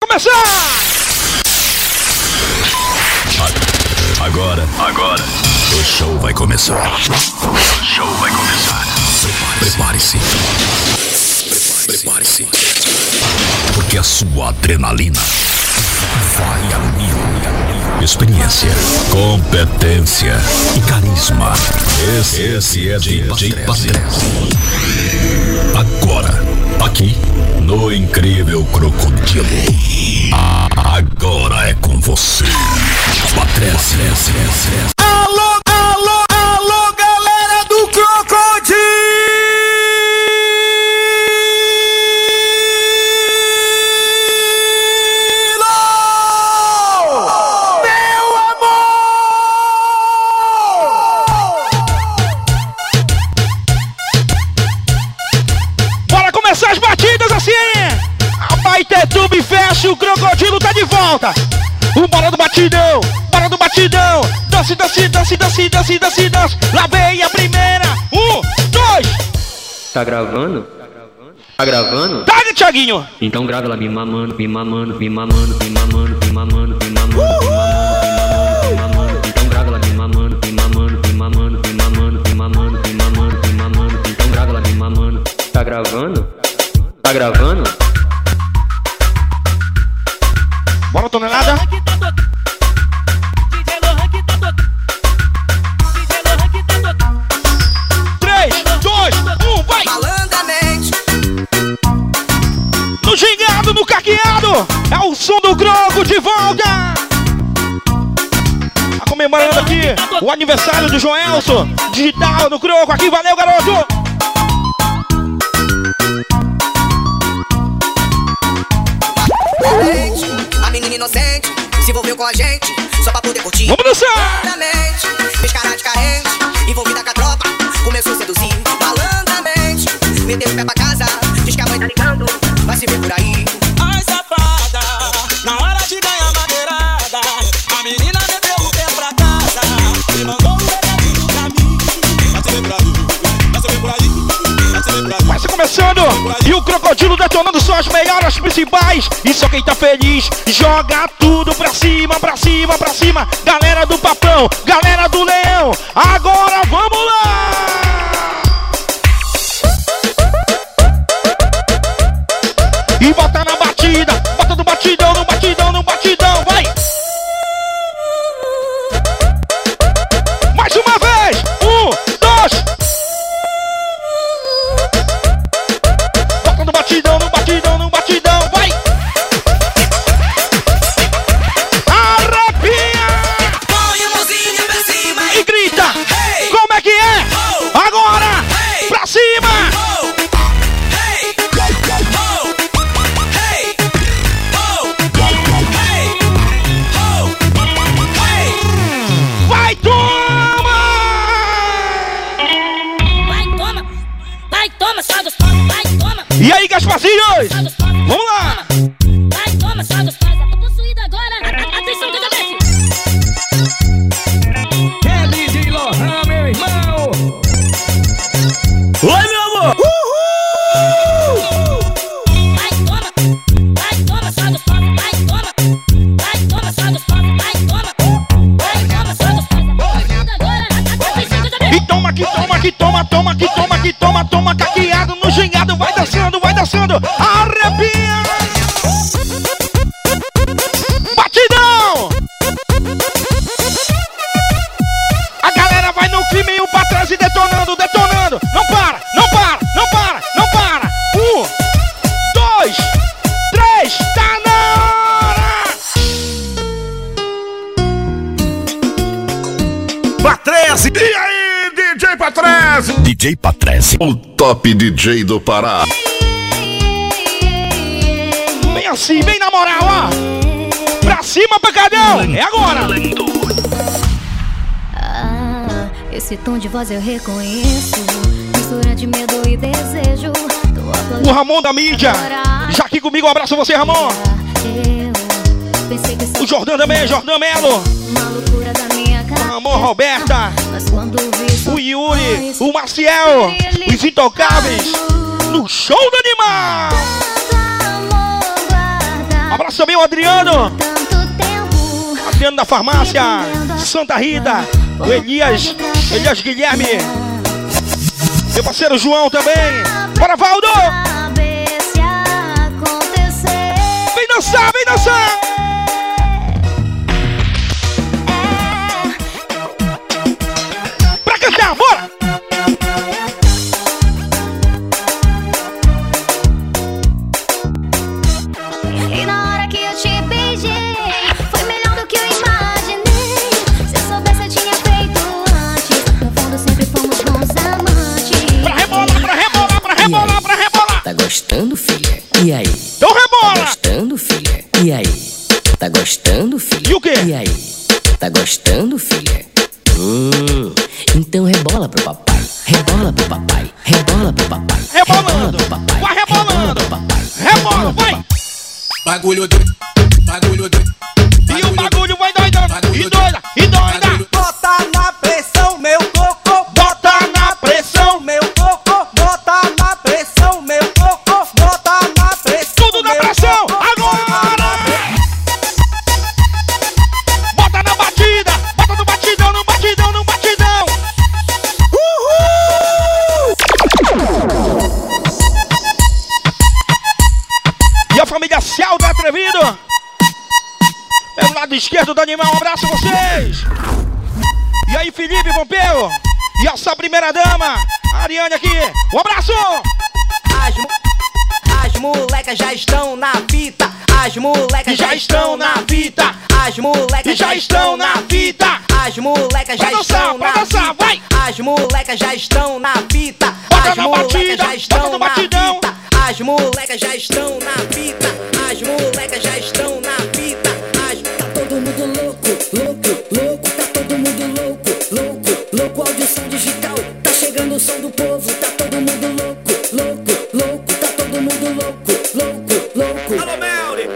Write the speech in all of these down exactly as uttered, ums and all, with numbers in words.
começar! Agora, agora, o show vai começar. O show vai começar. Prepare-se. Prepare-se. Prepare-se. Porque a sua adrenalina vai a mil. Experiência, competência e carisma. Esse, esse é D J Patrese. Agora, aqui no Incrível Crocodilo. Agora é com você. Patrese. Alô, alô, alô, galera do Crocodilo! Meu amor! Bora começar as batidas assim! A Baitetuba fecha, o Crocodilo tá de volta! O bora do batidão, bora do batidão. Dance, dance, dance, dance, dance, dance, dance. Lá vem a primeira. Um, dois. Tá gravando? Tá gravando? Tá, Thiaguinho. Então grava ela me mamando, me mamando, me mamando, me mamando, me mamando, me mamando, me mamando. Então grava ela me mamando, me mamando, me mamando, me mamando, me mamando, me mamando, me mamando. Então grava ela me mamando. Tá gravando? Tá gravando? Bora, tonelada. três, dois, um, vai! Malandramente. No gingado, no caqueado. É o som do Croco de volta. Tá comemorando aqui o aniversário do Joelson. Digital no Croco. Aqui, valeu, garoto. A menina inocente se envolveu com a gente só pra poder curtir. Vamos dançar! Malandramente, fez cara de carente, envolvida com a tropa, começou a seduzir. Malandramente, meteu o pé pra casa, diz que a mãe tá ligando, vai se ver por aí. Ai, safada, na hora de ganhar madeirada, a menina meteu o pé pra casa e mandou um recadinho pra mim. Vai se ver por aí, vai se ver por aí, vai se ver por aí. Vai ser começando! E o Crocodilo detonando só as melhores, as principais. E só quem tá feliz joga tudo pra cima, pra cima, pra cima. Galera do Papão, galera do Leão, agora vamos lá! E bota na batida, bota no batidão, no batidão, no batidão, vai! Mais uma vez! Um, dois! Bota no batidão, no batidão, no batidão, vai! Arrepia! Põe a mãozinha pra cima E grita! Hey! Como é que é? Oh! Agora! Hey! Pra cima! Oh! Hey! Oh! Hey! Oh! Hey! Oh! Hey! Vai, toma! Vai, toma, vai, toma, só gostosa, vai, toma, E aí, Gasparzinhos? só gostosa. Vamos lá! Vai, toma, só gostosa. Tô possuída agora. Atenção, D J É D J Lohan, meu irmão! Oi, meu amor! Vai, toma, vai, toma, só gostosa. Vai, toma, vai, toma, só gostosa. Vai, toma, vai, toma, só gostosa. Tô possuída agora. Atenção, D J E toma, que toma, que toma, toma, que toma, que toma, toma, caqueado no gingado, vai dançando, vai dançando, arrepia! Batidão! A galera vai no clima e um pra trás e detonando, detonando, não para, não para, não para, não para, um, dois, três, tá na hora! Patrese! E aí, D J Patrese? D J Patrese. O top D J do Pará. Vem assim, vem na moral, ó! Pra cima, pancadão! É agora! Ah, esse tom de voz eu reconheço, mistura de medo e desejo. Tô aplaudindo O Ramon da mídia! Já aqui comigo, um abraço a você, Ramon! eu pensei que só O Jordão também, Jordão Melo! uma loucura da minha cabeça. Ramon, Roberta! Mas quando vi O Yuri! O Maciel! Os Intocáveis! No show do animal! tanto amor guardado Abraço também o Adriano. Tanto tempo. Adriano da farmácia Santa Rita. O Elias, Elias Guilherme. Meu parceiro João também. Bora, Valdo! Saber se acontecer. Vem dançar, vem dançar! Pra cantar, bora! E na hora que eu te beijei, foi melhor do que eu imaginei. Se eu soubesse, eu tinha feito antes. No fundo, sempre fomos bons amantes. Pra rebolar, pra rebolar, pra rebolar, pra rebolar! Tá gostando, filha? E aí? Então rebola! Tá gostando, filha? E aí? Tá gostando, filha? E o quê? E aí? Tá gostando, filha? Hum, então rebola pro papai. Rebola pro papai. Rebola pro papai. Rebolando! Rebola pro papai. Vai rebolando! Rebola pro papai. Rebola, vai! Bagulho doido, bagulho doido. E o bagulho vai doidando! E doida! E doida! Bota na pressão, meu coco. Bota na pressão! Meu coco, bota na pressão, meu coco. Bota na pressão. Tudo na pressão! Agora! Bota na batida! Bota no batidão, no batidão, no batidão! Uhul! E a família Celta Atrevido! Pelo lado esquerdo do animal, um abraço a vocês! E aí, Felipe Pompeu! E essa primeira dama, a Ariane aqui! Um abraço! As, mo- as molecas já estão na fita. As molecas Já estão na fita! As molecas Já estão na fita! As molecas já Pra dançar, estão pra na dançar, fita. vai! As molecas já estão na fita. Bota As na molecas batida, já estão bota no na batidão. fita. As molecas já estão na fita. As molecas já estão na fita. As Tá todo mundo louco, louco, louco. Tá todo mundo louco, louco, louco. Audição digital, tá chegando o som do povo. Tá todo mundo louco, louco, louco. Tá todo mundo louco, louco, louco. Alô, Melri.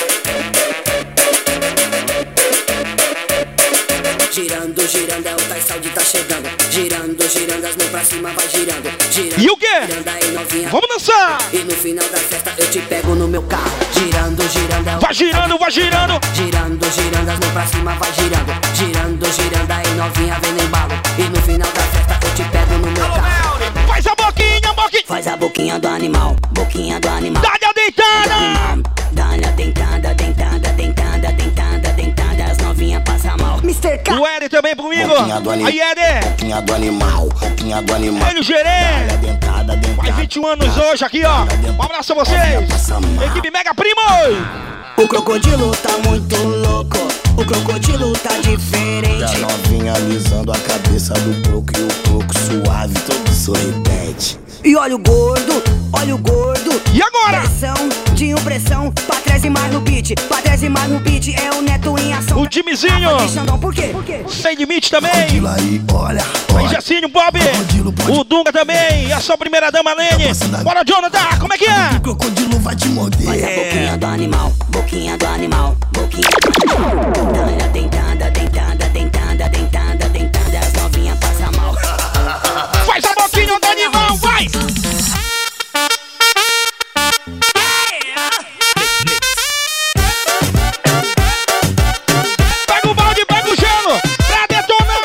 Girando, girando, é o Tais Saúde tá chegando. Girando, girando, as mãos pra cima vai girando. Girando, E o quê? girando aí novinha. Vamos dançar! E no final da festa eu te pego no meu carro. Girando, girando, é o Vai girando, vai girando! Girando, girando, as mãos pra cima vai girando. Girando, girando, aí novinha vem no embalo. E no final da festa eu te pego no meu carro. Faz a boquinha, boquinha! Faz a boquinha do animal, boquinha do animal. Dá-lhe a deitada! Dá-lhe a dentada, dentada, dentada, dentada, dentada. As novinhas passam mal. mister K. O Eder também comigo! Boquinha do anim- Aí, Eder! Boquinha do animal, boquinha do animal. Ele, o Gerê! Dá-lhe a dentada, dentada. Faz vinte e um anos hoje aqui, ó! Um abraço a vocês! Passa mal. Equipe Mega Primos! O crocodilo tá muito louco. O crocodilo tá E a diferente. novinha alisando a cabeça do coco e o coco suave, todo sorridente. E olha o gordo, olha o gordo. E agora? Pressão, tinha pressão. Pra trás e mais no beat. Pra trás e mais no beat. É o Neto em ação. O timezinho! Tá Xandão, por quê? Por quê? Sem limite também! Aquilo aí, olha, Aí, olha. Jacinho, Bob! Crocodilo pode- O Dunga também! E a sua primeira dama, Lene! Bora, Jonathan! Como é que é? O crocodilo vai te Faz a morder. boquinha do animal, boquinha do animal, boquinha do animal. Dá-lhe a dentada, dentada, dentada, dentada, dentada. As novinhas passam mal. Faz a boquinha do animal, vai! Pega o balde, pega o gelo! Pra detonar!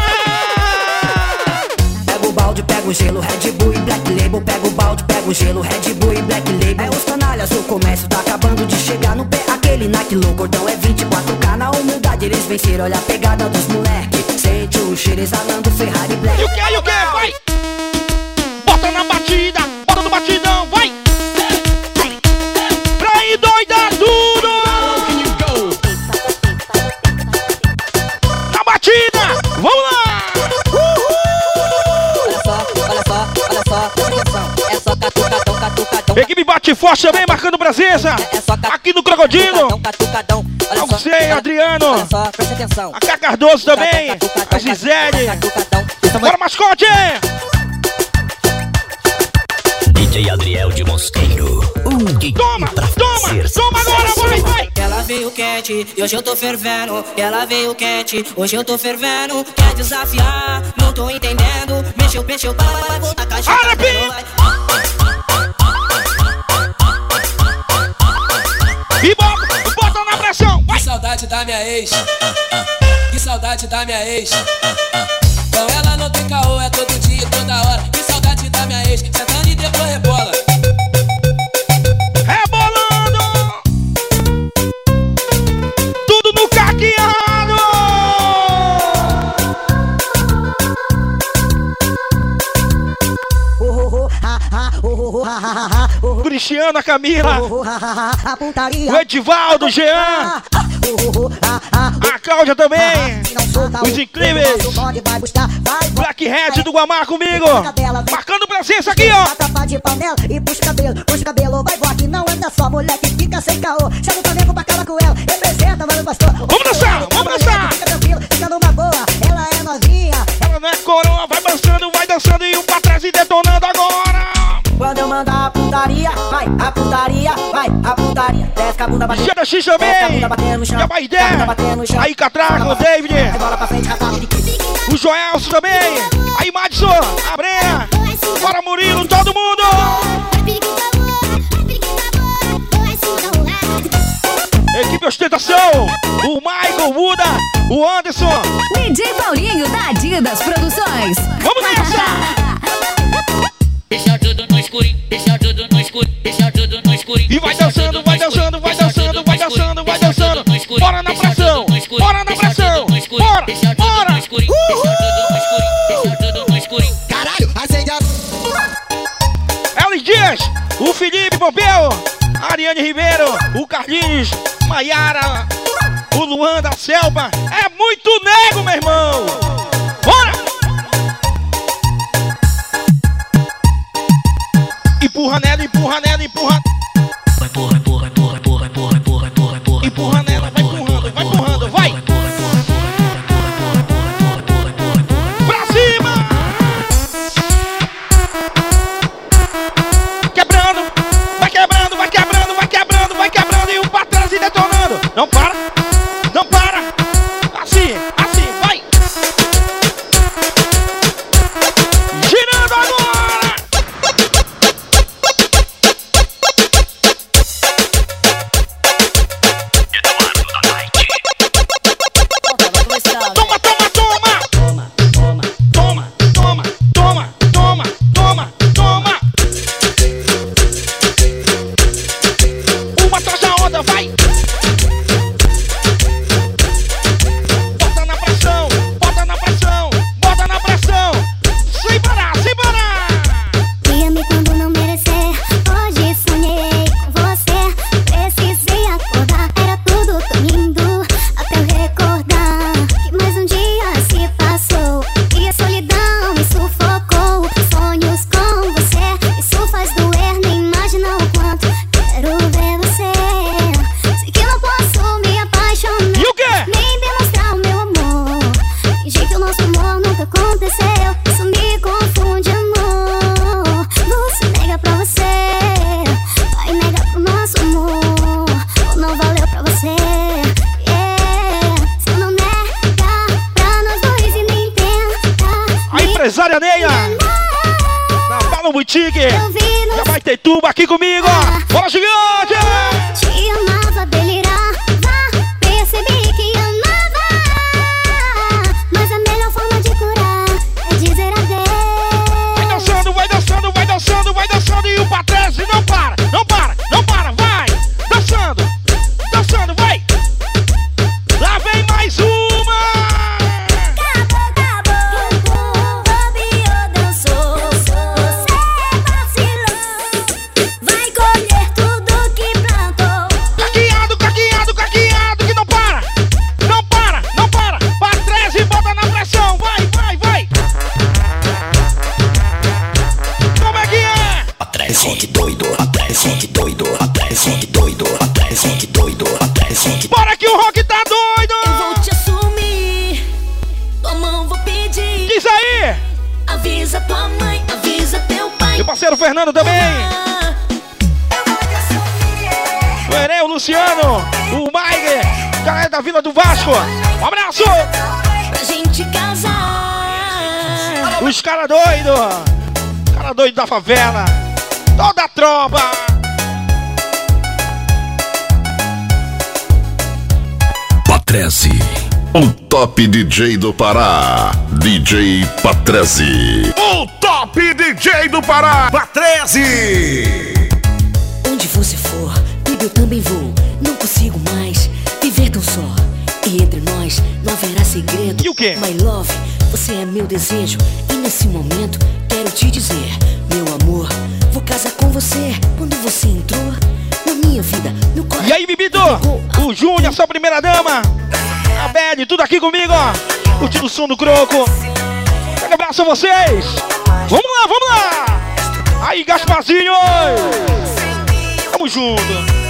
Pega o balde, pega o gelo, Red Bull e Black Label. Pega o balde, pega o gelo, Red Bull e Black Label. É os canalhas, o comércio tá acabando de chegar no pé. Aquele Nike low, cordão é vinte e quatro K. Na humildade eles venceram, olha a pegada dos moleque. Sente o cheiro exalando Ferrari Black. E o que, e o que, vai! Bota na batida, bota no batidão, vai! Pra ir doida tudo! Na batida! Vamos lá! Olha só, olha só, olha só, presta atenção. É só catucadão, catucadão. Equipe Bate Forte também, marcando presença! É só catucadão, Aqui no Crocodilo! catucadão. Olha só, Alcei, Adriano! olha só, presta atenção. A Cá Cardoso também! A Gisele! Catucadão. Bora, mascote! D J Adriel de Mosqueiro. Um D J Toma, pra toma, fazer toma agora, vai, vai! Ela veio quente e hoje eu tô fervendo. Ela veio quente, hoje eu tô fervendo. Quer desafiar, não tô entendendo. Mexeu, mexeu, vai, vai, vai, voltar com a gente. Arrepia! E bota! da minha ex. Que saudade da minha ex. Com ela não tem caô, é todo dia, toda hora. Que saudade da minha ex. Sentando e depois rebola. Rebolando. Tudo no caqueado. Cristiano, a Camila, o Edivaldo, o Jean, a Cláudia também, os incríveis, Black Red do Guamá comigo, marcando presença aqui, ó. Tapa de panela e puxa o cabelo, puxa o cabelo, vai voar que não anda só, mulher que fica sem caô. Chama o Flamengo pra cala com ela, representa, mano pastor. Vamos dançar, vamos dançar. Fica tranquilo, fica numa boa, ela é novinha. Ela não é coroa, vai dançando, vai dançando e um pra trás e detonando agora. Quando eu mandar a putaria, vai, a putaria, vai, a putaria. Desce com a bunda batendo. G D X também. Já vai ideia. Aí Catraco, David. O Joelson também. Aí Madison, a Brena. Bora Murilo, todo mundo. Equipe Ostentação. O Michael, o Buda, o Anderson. D J Paulinho da Adidas Produções. Vamos nessa. Deixa tudo no escurinho, deixa tudo no escurinho, deixa tudo no escurinho. E vai dançando, vai dançando, vai dançando, vai dançando, vai dançando. Bora na pressão, bora na pressão. Bora, bora. Caralho, acende a... L Dias, o Felipe Pompeu, a Ariane Ribeiro, o Carlinhos, Maiara, o Luan da Selva. É muito nego, meu irmão. Bora. Empurra nela, empurra nela, empurra. Vai, porra, porra, porra, porra, porra, porra, porra, porra. Empurra nela, vai empurrando, vai empurrando, vai. Pra cima. Quebrando, vai quebrando, vai quebrando, vai quebrando, vai quebrando e um pra trás e detonando. Não para, não para. Assim, assim, vai. Girando agora. Empresária Neia, na Bala Boutique, já vai ter tuba aqui comigo, bora gigante! Te amava, delirava, percebi que amava, mas a melhor forma de curar é dizer adeus. Vai dançando, vai dançando, vai dançando, vai dançando e o pra trás e não para, não para, não para, vai! Dançando, dançando, vai! Lá vem mais uma! Sente doido, sente doido, sente doido, sente doido, sente. Bora que o rock tá doido! Eu vou te assumir, tua mão vou pedir. Diz aí! Avisa tua mãe, avisa teu pai. Meu parceiro Fernando também! O Ereu, o Luciano, o Mike, galera da Vila do Vasco. Um abraço! Pra gente casar. Os caras doidos! Cara doido da favela! Toda a tropa! Patrese. O top D J do Pará, D J Patrese. O top D J do Pará, Patrese. Onde você for, baby, eu também vou. Não consigo mais viver tão só. E entre nós não haverá segredo. E o quê? My love, você é meu desejo. E nesse momento quero te dizer, meu amor, vou casar com você. Quando você entrou na minha vida, no coração. E aí, bebido? O Júnior, sua primeira dama. A Bad, tudo aqui comigo, ó. Curtindo o som do Croco. Um abraço a vocês. Vamos lá, vamos lá. Aí, Gasparzinho. Tamo junto.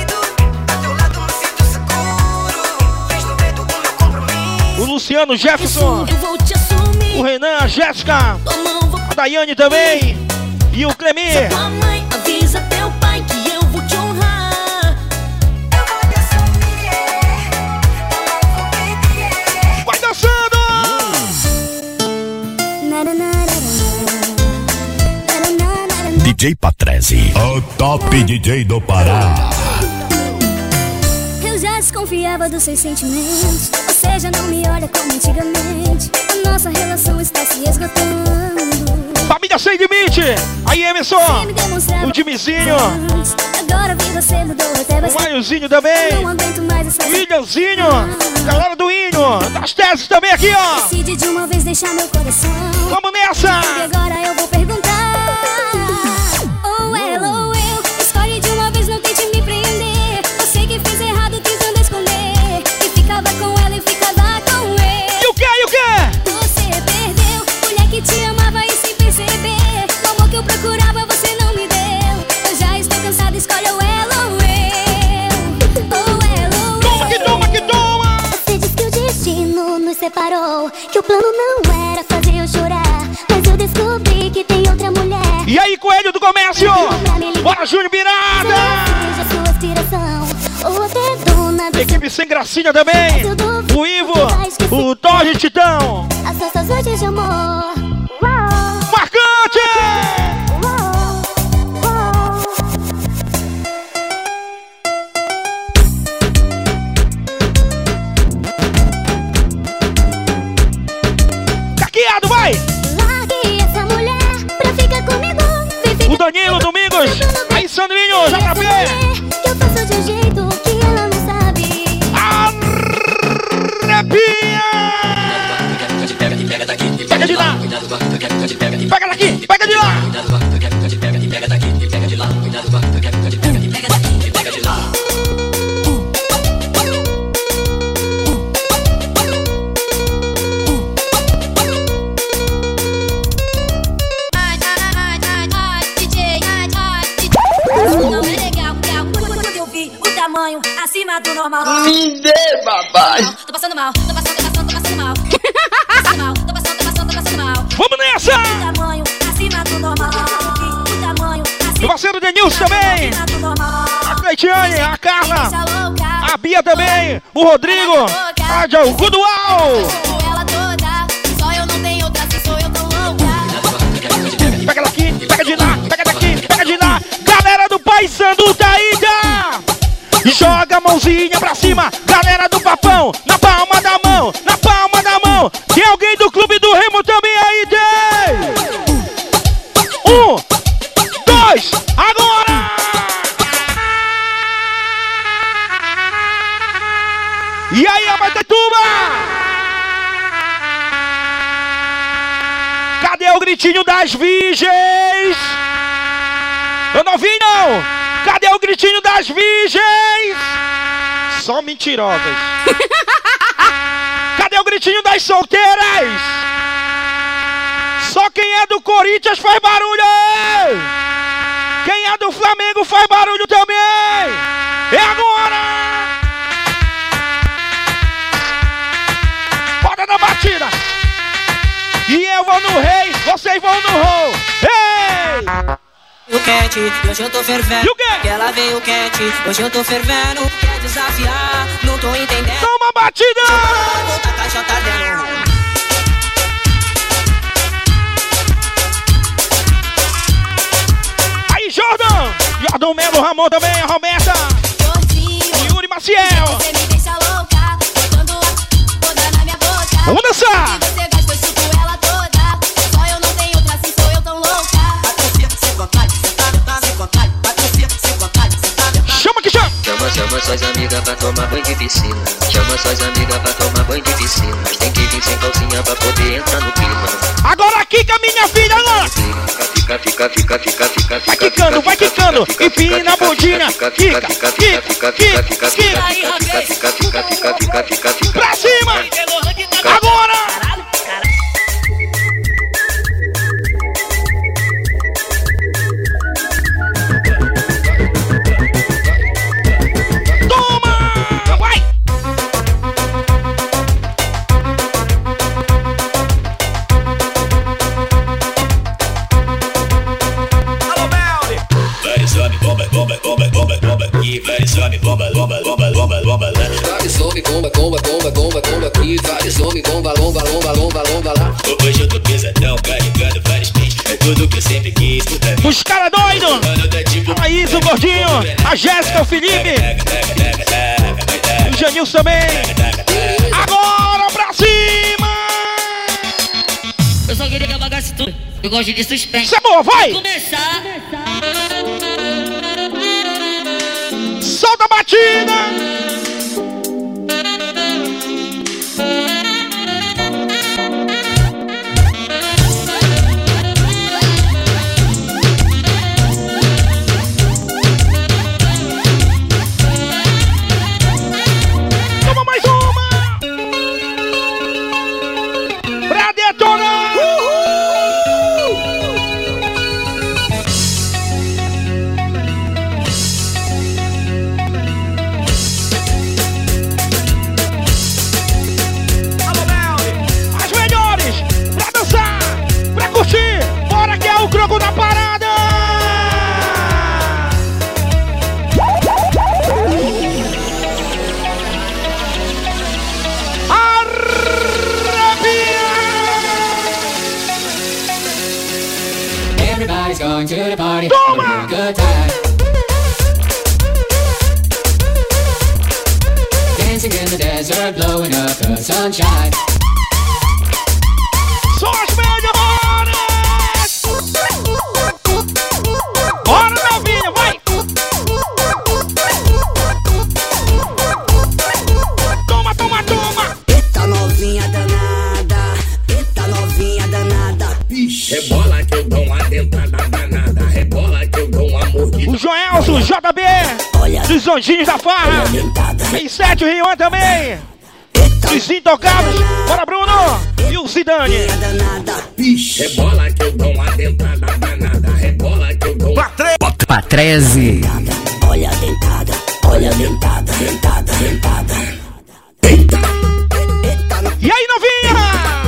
O Luciano, Jefferson. O Renan, a Jéssica. A Daiane também. E o Clemir. Avisa teu pai que eu vou te honrar. Vai dançando! D J Patrese. O top D J do Pará. Eu já desconfiava dos seus sentimentos. Você já não me olha como antigamente. A nossa relação está se esgotando. Família Sem Limite. Aí, Emerson. O Dimizinho. Agora vi você mudou até O bastante. Maiozinho também. Não aguento mais essa Williamzinho. Galera do Inho. Das teses também aqui, ó. Decide de uma vez deixar meu coração. Vamos nessa. E agora eu vou perguntar. Ou ela ou eu. Escolhe de uma vez, não tente me prender. Eu sei que fiz errado tentando esconder. E ficava com ela e ficava com ele. E o que? E o que? Você perdeu. Mulher que te amava e sem perceber. O amor que eu procurava você não me deu. Eu já estou cansada, escolhe ou ela ou eu. Ou ela ou eu. Toma que toma que toma. Você disse que o destino nos separou. Que o plano não era fazer eu chorar. Mas eu descobri que tem outra mulher. E aí, Coelho do Comércio. Bora, Júnior Virada. Seja sua aspiração ou até dona do Equipe Sem Gracinha também. O Ivo. O Torre Titão. as nossas noites de amor. Marcante. Caqueado, vai. Largue essa mulher pra ficar comigo. Vem ficar O Danilo Domingos. Aí, Sandrinho, J P. que eu faço de um jeito que ela não sabe. Arrepia. Pega de lá. Pega daqui, pega de lá. Ai, ai, ai, ai, ai, D J, ai, ai, D J. Não é legal, legal. Quando eu vi o tamanho acima do normal. Me dê, babai. Tô passando mal, tô passando, tô passando, tô passando mal. Tô passando mal, tô passando, tô passando, tô passando mal. Vamos nessa. O tamanho acima do normal. O tamanho acima Meu parceiro Denilson também. do normal. A Cleitiane, a Carla. A Bia também. O Rodrigo. A Joe Goodwall. Ela toda, só eu não tenho outra, se sou eu tão louca. Pega daqui, pega de lá, pega daqui, pega de lá. Galera do Paysandu tá aí, joga a mãozinha pra cima. Galera do Papão, na palma da mão, na palma da mão. Tem alguém do Clube do Remo também aí, tem. Um, dois, agora. E aí, Abatetuba? Cadê o gritinho das virgens? Eu não vi, não! Cadê o gritinho das virgens? Só mentirosas. Cadê o gritinho das solteiras? Só quem é do Corinthians faz barulho! Quem é do Flamengo faz barulho também! É agora! Bora na batida! E eu vou no rei, vocês vão no roll! Ei! O quente, hoje eu tô fervendo. E o quê? Que ela veio quente, hoje eu tô fervendo. Quer desafiar, não tô entendendo. Toma batida! A caixa tá dentro. Aí, Jordan! Jordan Melo, Ramon também, a Roberta! Gordinho, Yuri Maciel! você me deixa louca, botando tomar banho de piscina. Chama suas amigas pra tomar banho de piscina. Mas tem que vir sem calcinha pra poder entrar no clima. Agora quica, minha filha, agora! Fica, fica, fica, fica, fica, fica. Vai quicando, vai quicando. Empina na bundinha. Fica, fica, fica, fica, fica, fica, fica, fica, fica, fica, fica, fica, fica. Pra cima! Agora! Bomba, bomba, bomba, bomba aqui, vai sobe, bomba, bomba, bomba, bomba, bomba lá. Vai sobe, bomba, bomba, bomba, bomba, bomba aqui, vai sobe, bomba, bomba, bomba, bomba, bomba lá. Hoje eu tô pesadão, carregando vários pentes, é tudo que eu sempre quis. Os caras doidos! A Isa, o Gordinho, a Jéssica, o Felipe, o Janilson também. Agora pra cima! Eu só queria que apagasse tudo, eu gosto de suspense. Isso é boa, vai! Começar. Solta a batida! Toma mais uma! Pra detonar! Bora que é o Croco da parada! Arrepia! Everybody's going to the party. Toma! Good time. Dancing in the desert, blowing up the sunshine. Só as melhores! Bora, novinha, vai! Toma, toma, toma! Eita novinha danada, eita novinha danada. Rebola que eu dou uma dentada danada, rebola que eu dou uma mordida. O Joelson, o J B, dos Anjinhos da Farra. Tem sete, o Rian também. Os Intocáveis, bora Bruno! E o Zidane! Rebola que eu dou uma dentada danada, rebola que eu dou uma... Patrese. Olha a dentada, olha a dentada, dentada, dentada. E aí, novinha?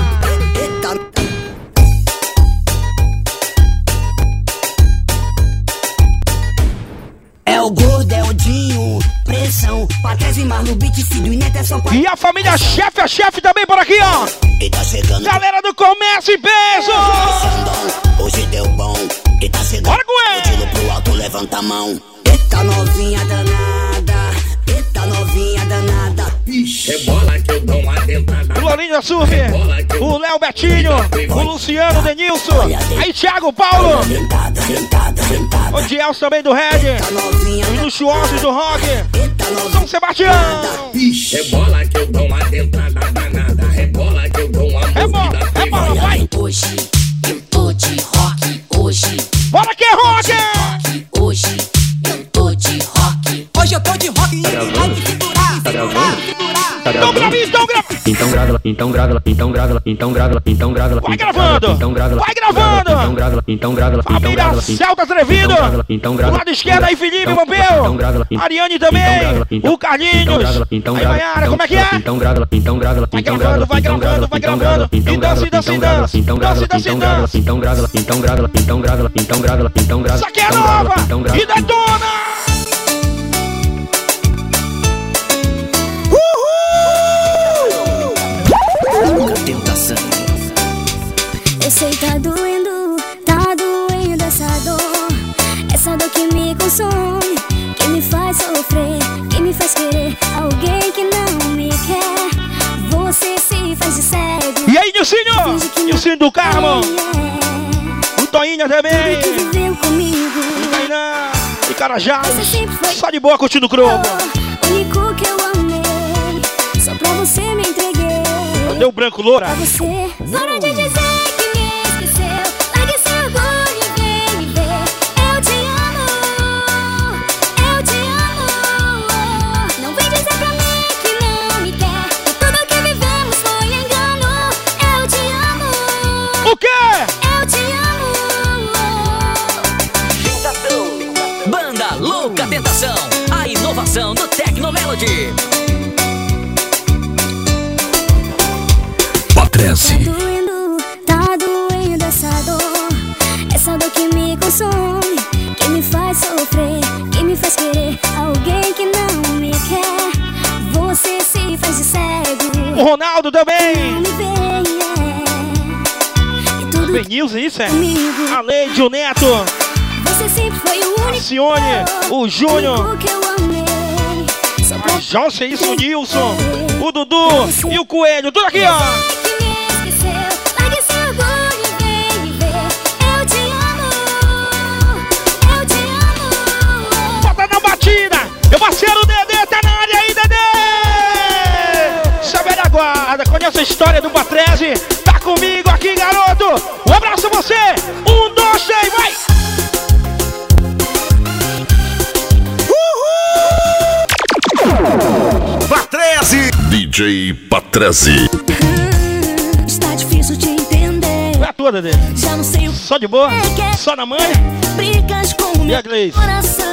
É o gordo, é o Dinho, pressão, Patrese, Marlo, Beat, Cido e Neto é só pra... E a família chefe, a chefe também por aqui, ó! E tá chegando... Galera do comércio em peso! Hoje deu bom, e tá chegando... Bora com ele! O tiro pro alto, levanta a mão. Eita novinha danada, eita novinha danada. Rebola que eu dou uma dentada. O Lolinho da Surf, o Léo Betinho, o Luciano, o Denilson, aí Thiago Paulo, o Dielso também do Red, os luxuosos do Rock, São Sebastião. Rebola que eu dou uma dentada danada, rebola que eu dou uma mordida. Rebola, vai! Hoje eu tô de rock, hoje. Bora que é rock! Hoje eu tô de rock. Hoje eu tô de rock e ele vai me segurar, segurar, segurar. Então grava, então grava! Então grava, então grava, então grava, então grava, então grava. Vai gravando! Então grava, vai gravando! Então grava, então grava, então grava. Família Celta Atrevido! Então Do lado esquerdo aí, Felipe Pompeu! Ariane também! O Carlinhos! Aí, Maiara, como é que é? Então grava, então grava, vai gravando, vai gravando, vai gravando! E dança, e dança, e dança! Então grava, então grava, então grava, então grava, então grava, então grava, então grava. Isso aqui é nova! E detona! Tentação. Eu sei tá doendo, tá doendo essa dor. Essa dor que me consome, que me faz sofrer, que me faz querer alguém que não me quer. Você se faz de cego. E aí, Nilcinho? Nilcinho do Carmo. O Toinha também. Que viveu comigo. E Tainá. E Carajás. Só de boa curtindo o cromo. O único que eu amo Deu branco, loura. Pra você, para de dizer que me esqueceu. Largue seu orgulho e vem me ver. Eu te amo, eu te amo. Não vem dizer pra mim que não me quer. Tudo que vivemos foi engano. Eu te amo. O quê? Eu te amo. Banda Louca Tentação, a inovação do Tecnomelody. Patrese. Tá doendo, tá doendo essa dor. Essa dor que me consome, que me faz sofrer, que me faz querer alguém que não me quer. Você se faz de cego. O Ronaldo também. Não me vê, é. E tudo Benilson, isso é? comigo. A Leide, o Neto. Você sempre foi o único. A Cione, o Júnior. único que eu amei. Só A José, isso, o Nilson. O Dudu e o Coelho. Tudo aqui, ó. que me esqueceu. Largue seu orgulho e vem me ver. Eu te amo, eu te amo. Bota na batida. Meu parceiro Dedê tá na área aí, Dedê. Sabe da guarda, conhece a história do Patrese. Tá comigo aqui, garoto. Um abraço a você. Um, dois, três, vai. Patrese. D J Patrese. Hum, está difícil te entender. Vai a tua, Dedê. Já não sei o Só de boa? que é. Só na mãe? Brigas com o E a meu Gleice? coração.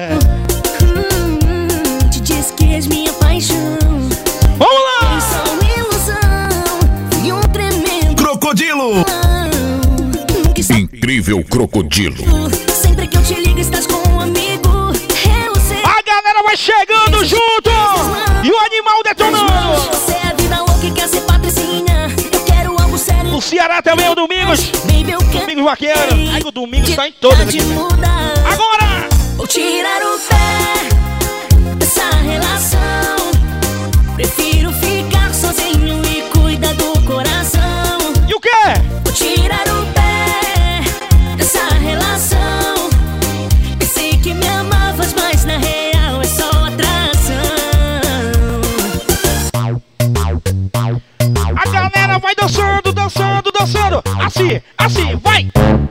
Hum, te disse que és minha paixão. Vamos lá! Ilusão, ilusão. E um tremendo Crocodilo. nunca está Incrível Crocodilo. sempre que eu te ligo estás com um amigo. Eu sei. A galera vai chegando junto! E o animal detonando! Você é a vida louca e quer ser patricinha. Eu quero algo sério. O Ceará também, o Domingos. Baby, eu quero. Domingos Vaqueiro. Ai, o Domingos tá em todas aqui. Mudar. Agora! Vou tirar o pé dessa relação. Prefiro ficar sozinho e cuidar do coração. E o quê? Vou tirar o pé dessa relação. Pensei que me amavas, mas na real é só atração. A galera vai dançando, dançando, dançando. Assim, assim, vai!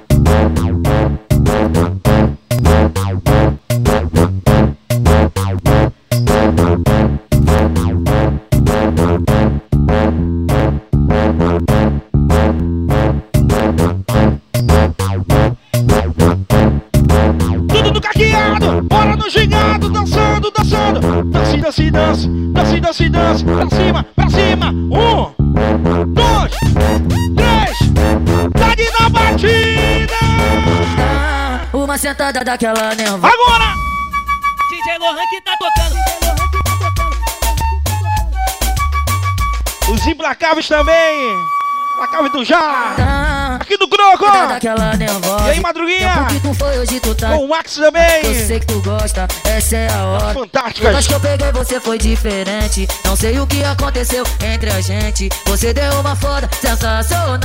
Tudo no caqueado, bora no gingado, dançando, dançando. Dance, dance, dance, dance, dance, dance. Pra cima, pra cima. Um, dois, três. Tá de na batida. Uma sentada daquela nervosa. Agora! D J Lohan que tá tocando. Os implacáveis também. Implacáveis do Já. Aqui do Croco. Daquela nervosa. E aí, Madruguinha? Tempo que tu foi, hoje tu tá. Com o Max também. Eu sei que tu gosta, essa é a hora. Fantásticas. Mas que eu peguei, você foi diferente. Não sei o que aconteceu entre a gente. Você deu uma foda sensacional.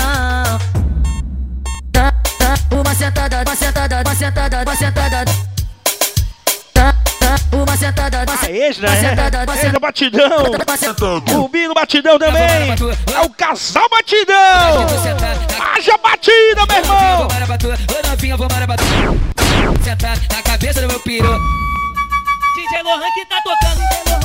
Tá, tá, uma sentada, uma sentada, uma sentada, uma sentada. Tá, tá, uma sentada, uma Ah, sentada. extra, uma é? sentada, uma Extra sentada. batidão. O Bino batidão também. É o casal batidão. Haja batida, meu irmão. Ô novinha, vou marabatu. Sentar na cabeça do meu piru. D J Lohan que tá tocando.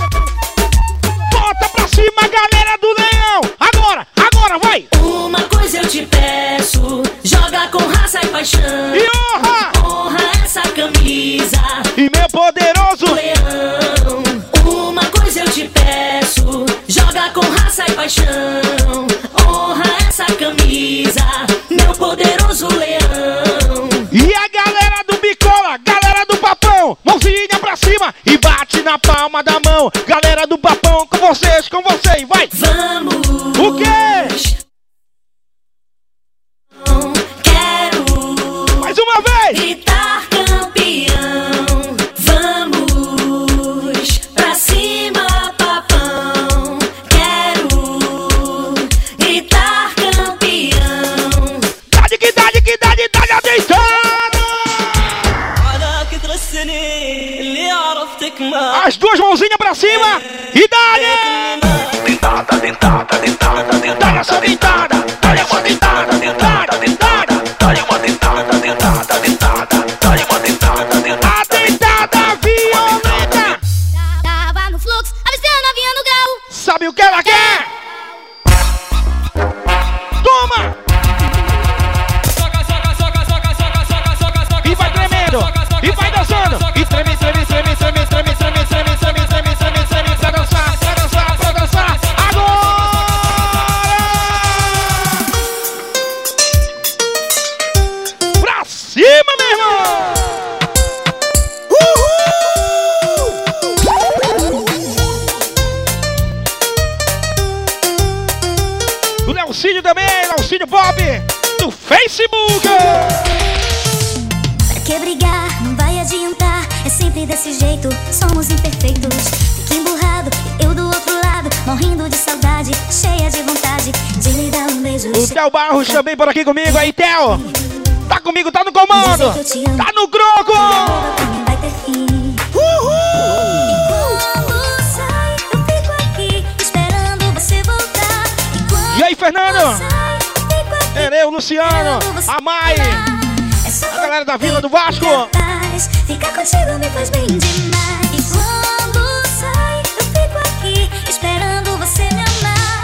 Bota pra cima, galera do Leão. Agora, agora, vai. Uma coisa eu te peço, joga com raça e paixão. E honra. Honra essa camisa. E meu poderoso Leão. Uma coisa eu te peço, joga com raça e paixão. Honra essa camisa, meu poderoso leão. E a galera do Bicola, galera do Papão, mãozinha pra cima e bate na palma da mão. Galera do Papão, com vocês, com vocês, vai. Vamos. O quê? Quero mais uma vez gritar campeão. Vamos pra cima, papão. Quero gritar campeão. Dade que dade que dade, dade adeitando. As duas mãozinhas pra cima e dale. dentada, dentada, dentada, dentada. Dá essa dentada, dá-lhe uma dentada, dentada, dentada. Dá-lhe uma dentada, dentada, dentada. Dá-lhe uma dentada, dentada. A dentada violenta. Tava no fluxo, avistei a novinha no grau. Sabe o que ela quer? Toma! E vai tremendo, e vai dançando. E treme, treme, treme, treme, treme, treme, treme, treme, treme, treme, treme, pra dançar, pra dançar, pra dançar. Agora! Pra cima, meu irmão! O Leocídio também, Leocídio Bob, do Facebook. Pra que brigar? Não vai adiantar. É sempre desse jeito, somos imperfeitos. Fica emburrado, eu do outro lado, morrendo de saudade, cheia de vontade de lhe dar um beijo. O Theo Barros também por aqui comigo. Aí, Theo, tá comigo, tá no comando, tá no croco. Vai ter fim. E quando sai, eu fico aqui esperando você voltar. E quando E aí, Fernando? sai, eu fico aqui Ereu, Luciano, a Mai, a galera da Vila do Vasco. atrás. Ficar contigo me faz bem demais. E quando sai, eu fico aqui esperando você me amar.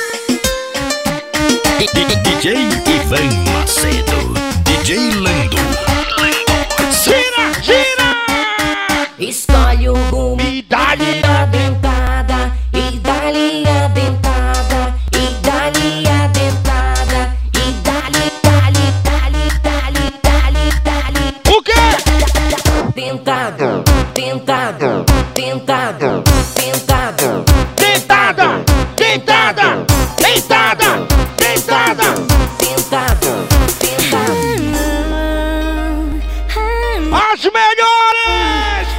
D J Ivan Macedo, D J Lando. Gira, gira! Escolhe o rumo E dá-lhe a dentada, e dá-lhe a dentada, e dá-lhe a dentada, e dá-lhe, dá-lhe, dá-lhe, dá-lhe, dá-lhe, dá-lhe. o quê? Tentado, tentado, tentado, tentado. Dentada, dentada, dentada, dentada. Tentado, tentado. As melhores!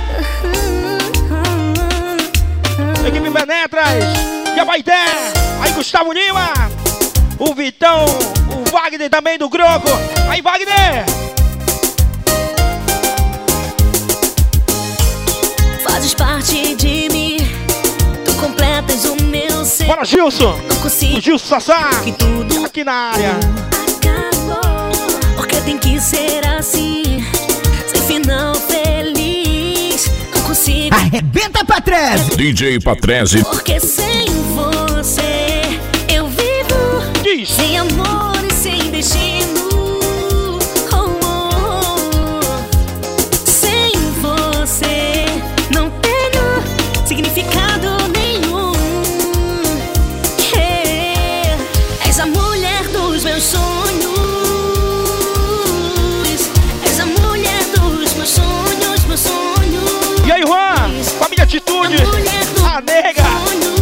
Equipe Penetras, e a Baité, aí Gustavo Lima, o Vitão, o Wagner também do Croco. Aí, Wagner! Fazes parte de mim, tu completas o meu ser. Bora, Gilson! Não consigo O Gilson Sassá, que tudo aqui na área. acabou, porque tem que ser assim, sem final feliz. Não consigo, Arrebenta, Patrese! D J Patrese. porque sem você eu vivo Diz! sem amor e sem destino. Oh, oh, oh. Sem você não tenho significado nenhum. É, és a mulher dos meus sonhos. És a mulher dos meus sonhos, meus sonhos. E aí, Juan? Família Atitude, a Nega,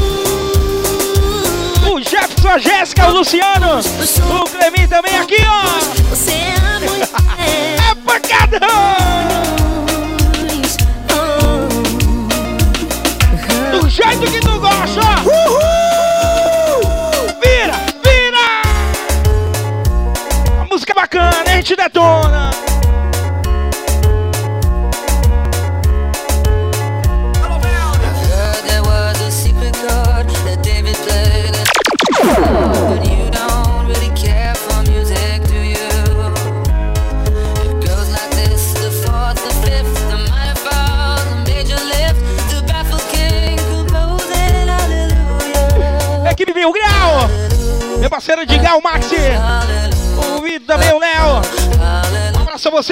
o Jefferson, a Jéssica, o Luciano, o Clemin também aqui, ó. Você é a mulher. É pancadão! Do jeito que tu gosta! Uhul! Vira, vira! A música é bacana, a gente detona! There was a secret chord that David played, but you don't really care for music, do you? It goes like this: the fourth, the fifth, the minor fall, the major lift, the baffled king composing hallelujah. Equipe Mil Grau! Meu parceiro de Gal Maxi! O Vitor também, o Léo! Um abraço a você!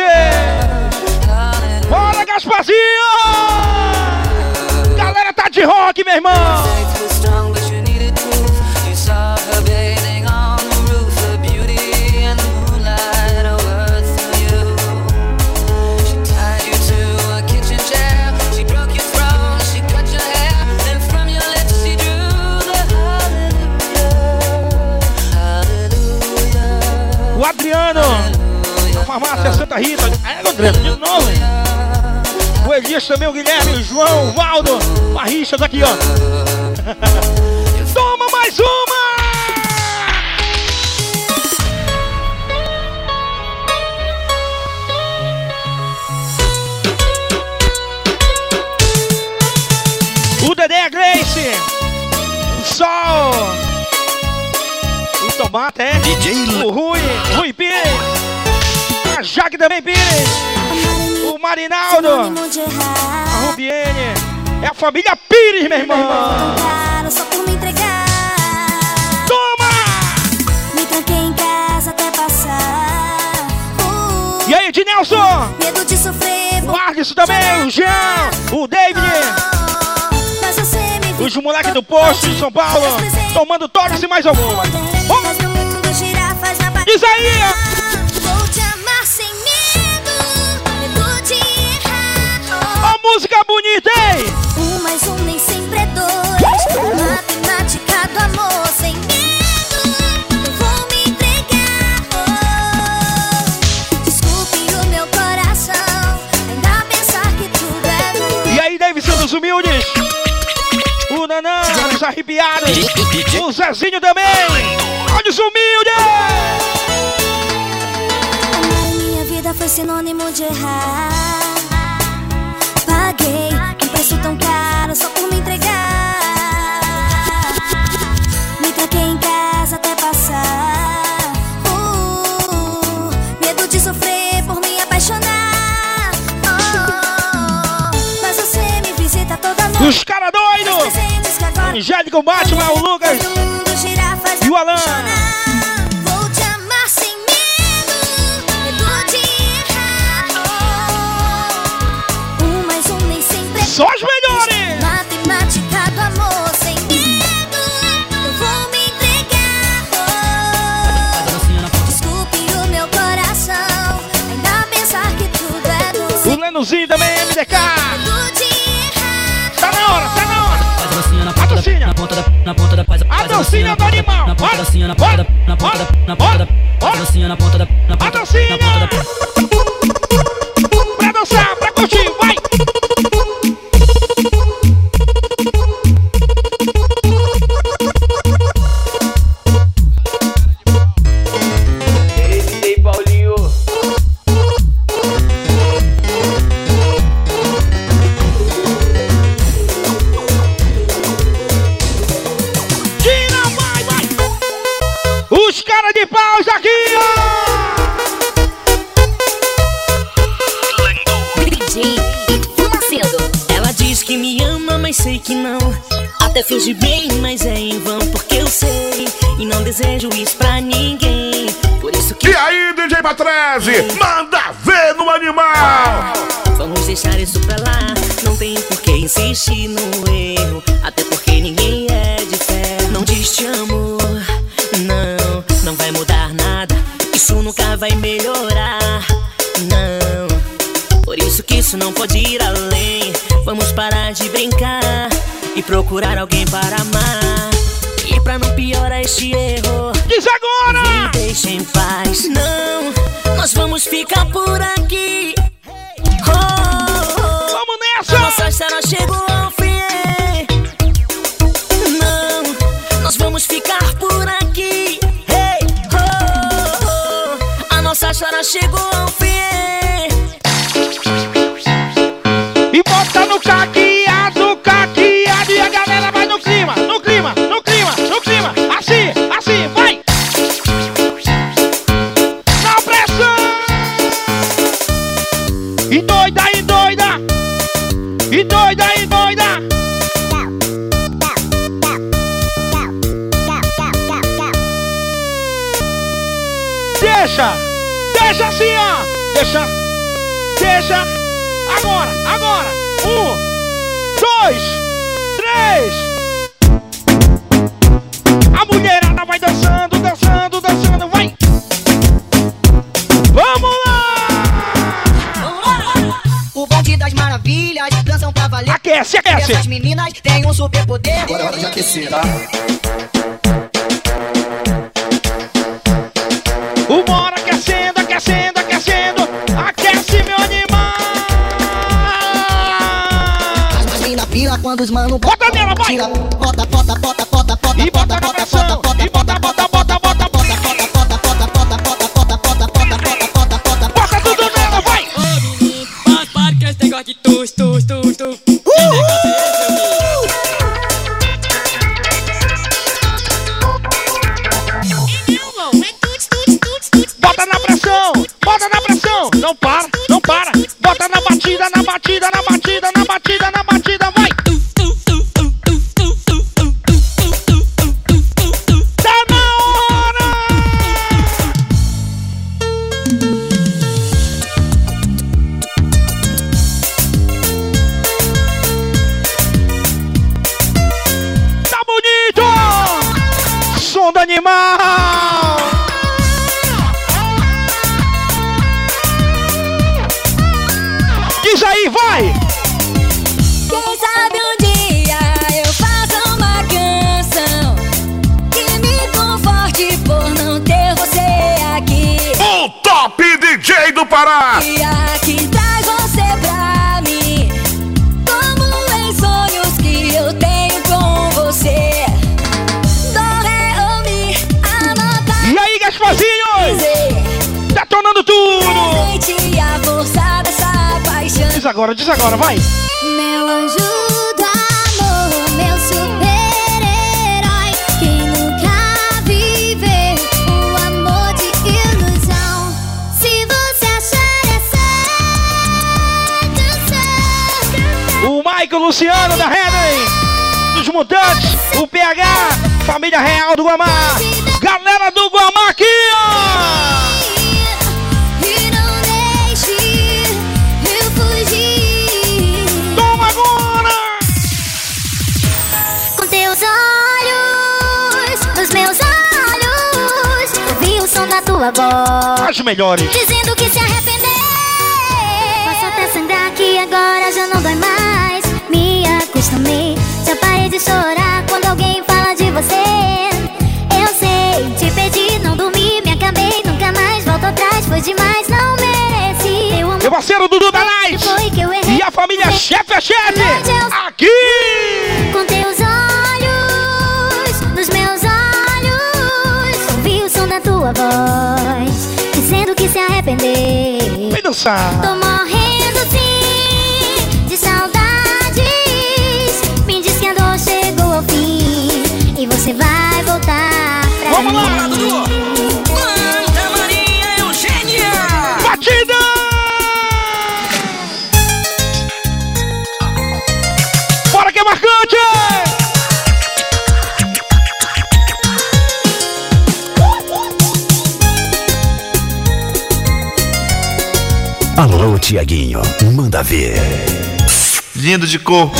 Bora, Gasparzinho! Galera tá de rock, meu irmão! Faith was strong, but you needed proof. You saw her bathing on the roof. The beauty and the moonlight are worth for you. She tied you to a kitchen chair. She broke your throne. She cut your hair. And from your lips she drew the hallelujah. Hallelujah. O Adriano! A farmácia Santa Rita! É, Adriano, de novo! Hein? O Elias também, o Guilherme, o João, o Valdo, o Arricha daqui, ó. Toma mais uma! O Dedé, a Grace, Sol. O Tomate, é? D J O Rui, Rui Pires. A Jaque também Pires. O Marinaldo. A Rubiene. É a família Pires, meu irmão. Só por me entregar. Toma! Me tranquei em casa até passar. Uh, E aí, Ednelson? Medo de sofrer. O Arlis também, o Jean, o David. Mas você me viu. Os moleques do posto de São Paulo. Tomando toques e mais alguma. Faz meu mundo girar, faz na Diz aí! Vou te amar sem medo. Medo de errar. Ó, música bonita, hein? Um mais um nem sempre é dois. Matemática do amor sem medo. Eu vou me entregar. Oh, desculpe o meu coração. Ainda pensar que tudo é luz. E aí, Davidson dos Humildes. O Nanã, os arrepiados. O Zezinho também. Olha os humildes. Minha vida foi sinônimo de errar. Paguei um preço tão caro só por me entregar. Me tranquei em casa até passar. Uh, medo de sofrer por me apaixonar. Oh, mas você me visita toda noite. Os caras doidos. Angélico, Batman, o Lucas e o Alan. Vou te amar sem medo. Medo de errar. Oh, um mais um nem sempre é só os melhores. Matemática do amor sem medo. Eu vou me entregar. Oh, desculpe o meu coração. Ainda pensar que tudo é luz. O Lenozinho também, M D K. Medo de errar. Tá na hora, tá na hora. A dancinha na ponta da na ponta da A dancinha do animal. Na ponta da dancinha na ponta da na ponta da na ponta da a dancinha na ponta da na ponta da na ponta da pra dançar, pra curtir, vai. M D Paulinho. Os caras de paus aqui, D J Fumacendo. Ela diz que me ama, mas sei que não. Até finge bem, mas é em vão. Porque eu sei e não desejo isso pra ninguém. Por isso que... E aí, D J Patrese, manda ver no animal. Vamos deixar isso pra lá. Não tem por que insistir no erro. Até porque ninguém é de fé. Não diz te amo, não, não vai mudar nada. Isso nunca vai melhorar, não. Por isso que isso não pode ir além. Vamos parar de brincar e procurar alguém para amar. E pra não piorar este erro, diz agora! Me deixa em paz. Não, nós vamos ficar por aqui. Oh, oh, oh. Vamos nessa! A nossa história chegou ao fim. Não, nós vamos ficar por aqui. Hey, oh, oh. A nossa história chegou ao fim. E bota no caqueado, caqueado. E a galera vai no clima, no clima, no clima, no clima. Assim, assim, vai. Na pressão. E doida, e doida. E doida, e doida. Deixa, deixa assim, ó. Deixa, deixa. Agora, agora. Um, dois, três. A mulherada vai dançando, dançando, dançando. Vai. Vamos lá. O bonde das maravilhas, dançam pra valer. Aquece, aquece. Essas meninas têm um superpoder. Agora é hora de aquecer, tá? O Mora aquecendo, aquecendo, aquecendo. Aquece meu animal. As mina pila quando os mano bota nela, vai. Tira, bota, bota, bota, bota, bota, e bota, bota, bota, bota, bota, e bota, bota, bota, bota, bota, bota, bota, bota, bota, bota, bota, bota, bota, bota, bota, bota tudo nela, vai. Mas para que esse negócio de tus, tus, tus, tus. Não para, não para. Bota na batida, na batida, na batida, na batida, na batida, vai. Tá na hora. Tá bonito. Som do animal. Diz aí, vai! Quem sabe um dia eu faço uma canção que me conforte por não ter você aqui. O Top D J do Pará! E aqui traz você pra mim, como em sonhos que eu tenho com você. Do, ré, ou, mi, anota. E aí, Gasparzinho? Detonando tudo! Presente a força dessa paixão. Diz agora, diz agora, vai! Meu anjo do amor, meu super-herói, quem nunca viveu o amor de ilusão. Se você achar essa canção, O Michael Luciano da Redden, dos Mutantes, o P H, família real do Guamá, galera do Guamá aqui, ó! e não deixe eu fugir. Toma agora! Com teus olhos, nos meus olhos, ouvi o som da tua voz, As melhores. dizendo que se arrepender. Posso até sangrar que agora já não dói mais. Me acostumei, já parei de chorar quando alguém fala de você. Eu sei, te pedi, não dormi, me acabei, nunca mais volto atrás. Foi demais, não mereci. Eu amo Meu parceiro Dudu da Night foi que eu errei. e a família Chefe é Chefe, aqui! Com teus olhos, nos meus olhos, ouvi o som da tua voz, dizendo que se arrepender. Vem dançar! Tô morrendo sim de saudades. Me diz que a dor chegou ao fim e você vai voltar pra Vamos mim. lá, Dudu! Manda Maria Eugênia! Batida! Bora que é marcante! Alô, Tiaguinho, manda ver. Lindo de corpo.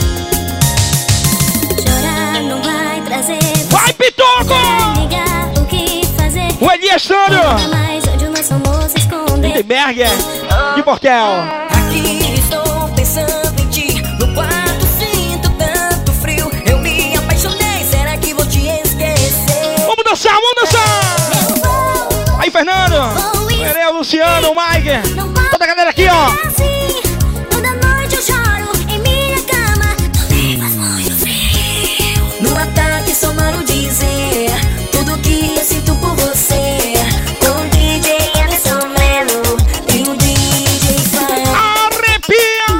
Chorar não vai trazer. Vai, Pitoco! Ligar o que fazer. O Elias Sandro! Nunca mais onde o nosso amor se esconder. Lindenberger de Portel. Aqui estou pensando em ti, no quarto sinto tanto frio. Eu me apaixonei, será que vou te esquecer? Vamos dançar, vamos dançar! Aí, Fernando! O Erel, Luciano, o Mike! Toda a galera aqui, ó! Assim, toda noite eu choro em minha cama. Faz muito frio. No ataque sonoro dizer tudo que eu sinto por você. Com o D J Emerson Melo e o D J Fire. Arrepia!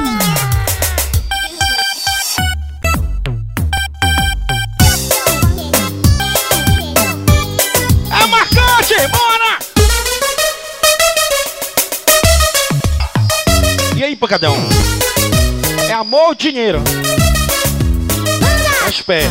É marcante! Bora! E aí, pancadão? É amor ou dinheiro? Tá esperto.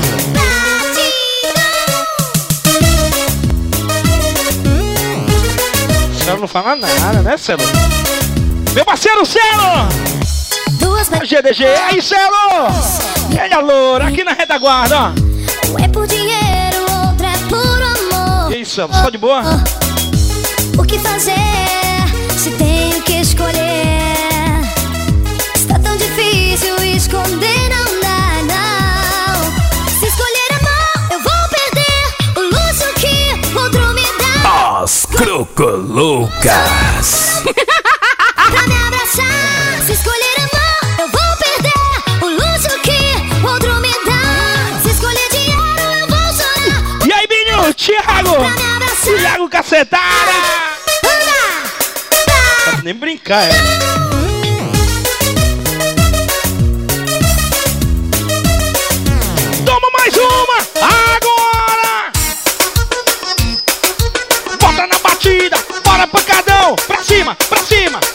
Celo não fala nada, né, Celo? Meu parceiro Celo! Duas A G D G, aí, Celo! Ele é loura, aqui na retaguarda, ó. Um é por dinheiro, outra é por amor. E aí, Celo, só de boa? O que fazer se tenho que escolher? Está tão difícil esconder, não dá, não. Se escolher amor, eu vou perder o luxo que outro me dá. As Crocoloucas. Pra me abraçar, se escolher amor, eu vou perder o luxo que outro me dá. Se escolher dinheiro, eu vou chorar. E aí, Binho, Thiago! Pra me abraçar, Thiago Cacetada! anda, Pode nem brincar, é. Toma mais uma! Agora! Bota na batida! Bora, pancadão! Pra cima, pra cima!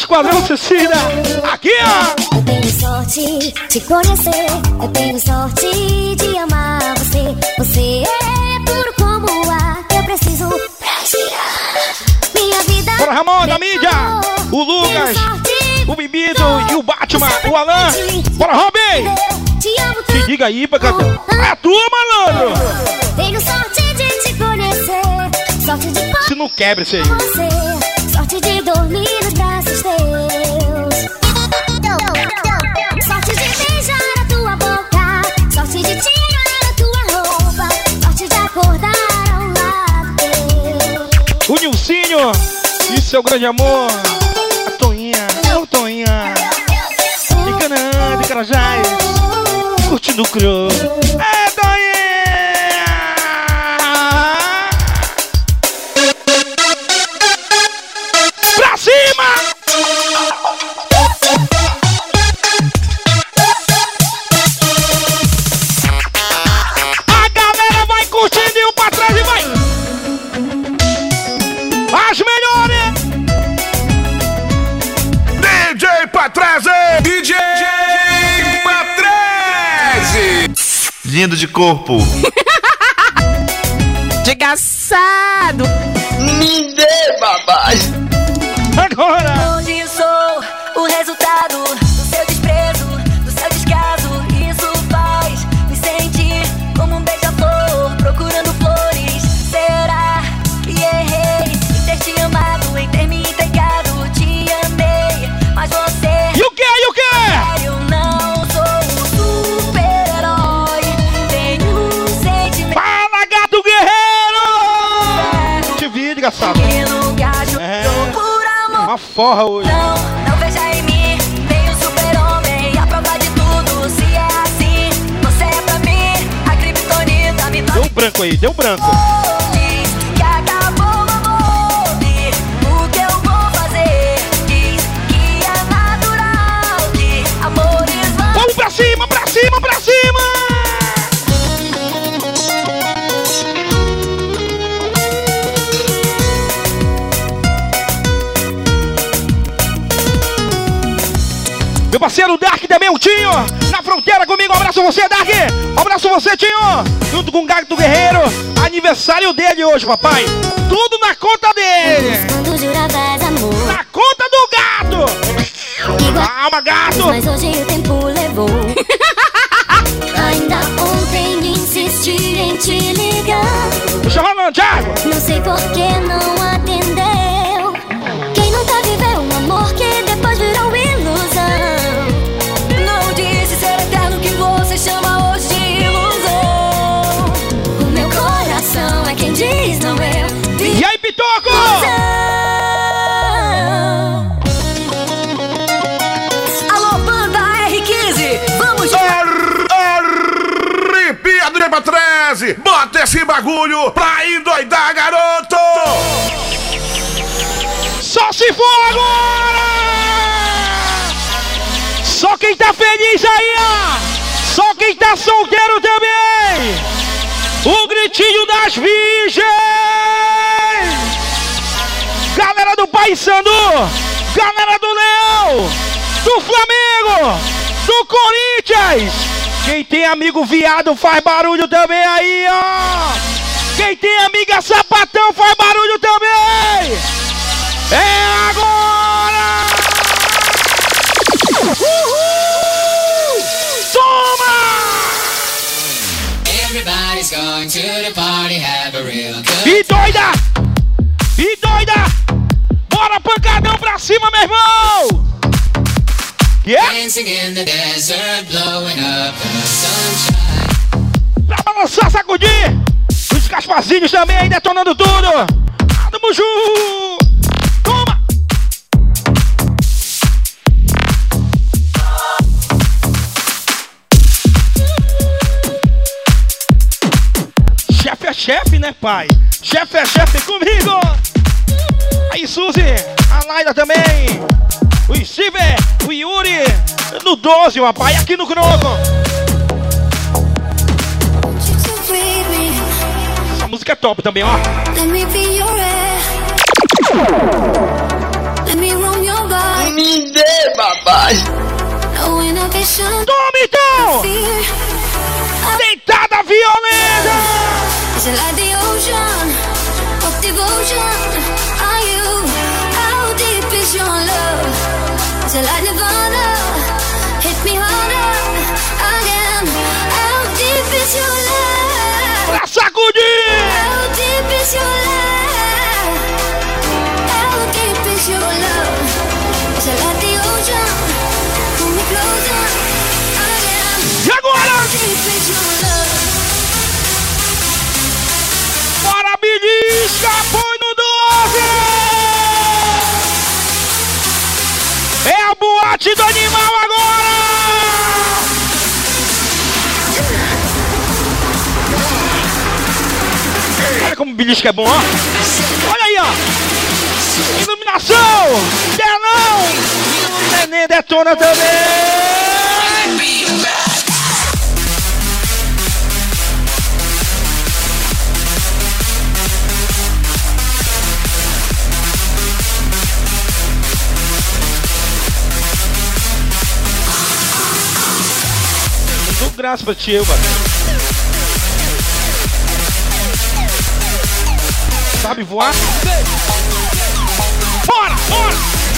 Esquadrão Suicida. Aqui, ó. Eu tenho sorte de conhecer, eu tenho sorte de amar você. Você é puro como o ar que eu preciso pra respirar. Minha vida. Bora, Ramon, da mídia. O Lucas, o Bibido e o Batman, o Alan. Bora, Robin. Te amo tanto. Te diga aí, Pacatão. É a tua, malandro. Tenho sorte de te conhecer, sorte de poder. Se não quebra isso aí. Você, sorte de dormir nos braços teus. Sorte de beijar a tua boca, sorte de tirar a tua roupa, sorte de acordar ao lado teu. O Nilcinho e seu grande amor. A Toinha, é o Toinha. De Canaã, de Carajás. Curtindo o cru. É, Toinha! Pra cima! A galera vai curtindo e o pra trás e vai! As melhores! D J Patrese! D J Patrese! Lindo de corpo. Desgraçado! Me dê, babá! Agora! Hoje sou o resultado do seu desprezo, do seu descaso. Isso faz me sentir como um beija-flor procurando flores. Será que errei em ter te amado, em ter me entregado? Te amei, mas você... E o que? E o que? Eu não sou um super-herói. Tenho um sentimento... Fala, gato guerreiro! Te vi, desgraçado. É. Uma forra hoje. Não, não veja em mim nem o super-homem, a prova de tudo. Se é assim, você é pra mim a criptonita. Me deu um branco aí, deu um branco. Diz que acabou o amor, e o que eu vou fazer? Diz que é natural que amores vão... Vamos pra cima, pra cima, pra cima! Meu parceiro Dark também, o Tinho, na fronteira comigo. Um abraço você, Dark. Um abraço você, Tinho. Junto com o Gato Guerreiro. Aniversário dele hoje, papai. Tudo na conta dele. Na conta do gato. Calma, gato. Mas hoje o tempo levou. Ainda ontem insisti em te ligar. Deixa rolando, Thiago. Não sei por que não atendeu. Quem nunca viveu um amor que depois virou ilusão? Não disse ser eterno que você chama hoje de ilusão. O meu coração é quem diz, não eu. E aí, Pitoco? Alô, banda R quinze, vamos! Arrepia do Patrese! Bota esse bagulho pra endoidar, garoto! Só se for agora! Só quem tá feliz aí, ó! Só quem tá solteiro também! O gritinho das virgens! Galera do Paysandu! Galera do Leão! Do Flamengo! Do Corinthians! Quem tem amigo viado faz barulho também aí, ó! Quem tem amiga sapatão faz barulho também! É agora! Uhul! Toma! Everybody's going to the party, have a real good E doida! E doida! Bora pancadão pra cima, meu irmão! Yeah? dancing in the desert, blowing up the sunshine. Pra balançar, sacudir! Os Caspazinhos também aí detonando tudo! Tamo junto! Toma! Chefe é chefe, né, pai? Chefe é chefe comigo! Aí, Suzy, a Laila também! O Steve, o Yuri, no doze, rapaz, aqui no Croco! Essa música é top também, ó! Let me be your air. Let me roam your body. Me dê, papai. Tome então! Deitada violenta! Is it like the ocean? What devotion are you? How deep is your love? Is it like Nirvana? Hit me harder again. How deep is your love? Pra sacudir! How deep is your love? How deep is your love? Is it like the ocean? Pull me closer again. E agora? How deep is your love? Bora, belisca, põe no doze! É a boate do animal agora! Olha como o belisca é bom, ó! Olha aí, ó! Iluminação! Telão! E o neném detona também! Dou graça pra ti, eu, mano. Sabe voar? Bora, bora!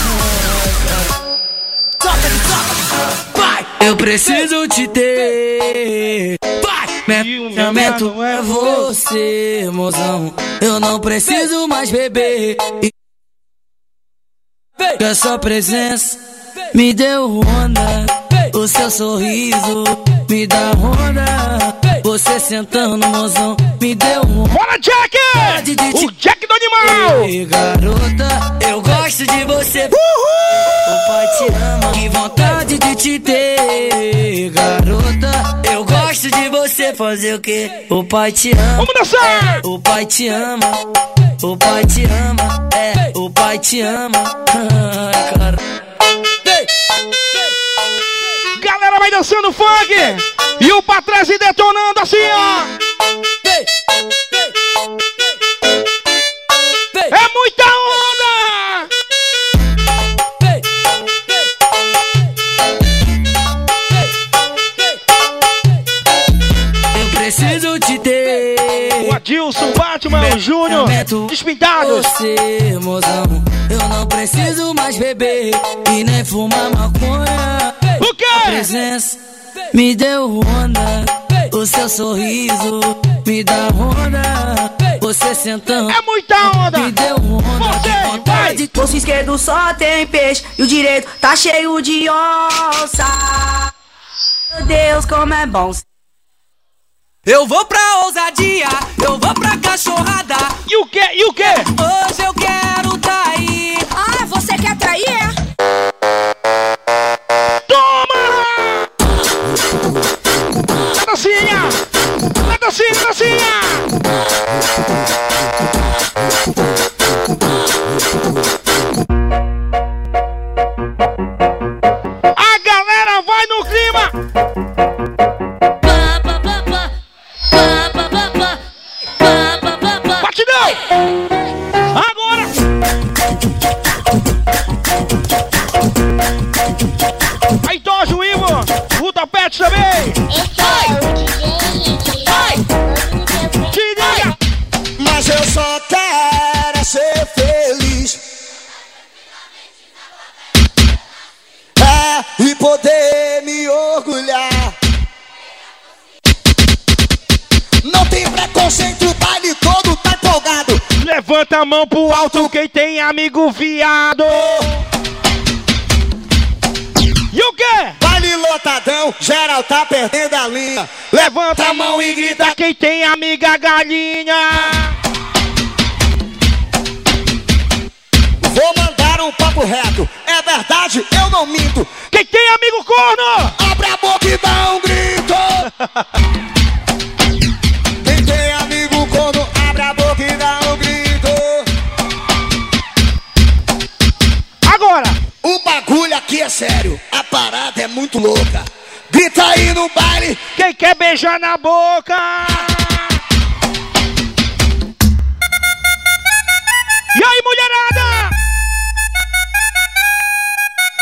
Vai! Eu preciso te ter. Vai! Meu pensamento é você, mozão. Eu não preciso mais beber. Que a sua presença me deu onda. O seu sorriso me dá onda. Você sentando, mozão, me deu onda. Bora, Jack! O Jack do animal! Ei, garota, eu gosto de você. Uhul! O pai te ama, que vontade de te ter. Garota, eu gosto de você. Fazer o quê? O pai te ama. Vamos dançar! O pai te ama. O pai te ama. É, o pai te ama. Ai, cara. Galera vai dançando funk e o Patrese detonando assim, ó. É muita onda! Eu preciso te ter. O Adilson, o Batman, o Júnior, despintados. Você, mozão, eu não preciso mais beber e nem fumar maconha. O quê? A presença me deu onda. O seu sorriso me dá onda. Você sentando é muita onda. Me deu onda. Você, vai. O bolso esquerdo só tem peixe e o direito tá cheio de onça. Meu Deus, como é bom. Eu vou pra ousadia, eu vou pra cachorrada. E o que? E o que? Hoje eu quero trair. Ah, você quer trair? Toma! Na dancinha! Na dancinha, na dancinha! A galera vai no clima! Agora! Aí, Dojo, o Ivo, o Topete também! Te liga! Mas eu só quero ser feliz. É, e poder me orgulhar. Não tem preconceito, o baile todo tá empolgado. Levanta a mão pro alto quem tem amigo viado. E o quê? Baile lotadão, geral tá perdendo a linha. Levanta a mão e grita quem tem amiga galinha. Vou mandar um papo reto, é verdade, eu não minto. Quem tem amigo corno? Abre a boca e dá um grito. Quem tem amigo corno, abre a boca e dá um grito. Agora! O bagulho aqui é sério, a parada é muito louca. Grita aí no baile, quem quer beijar na boca? E aí, mulherada?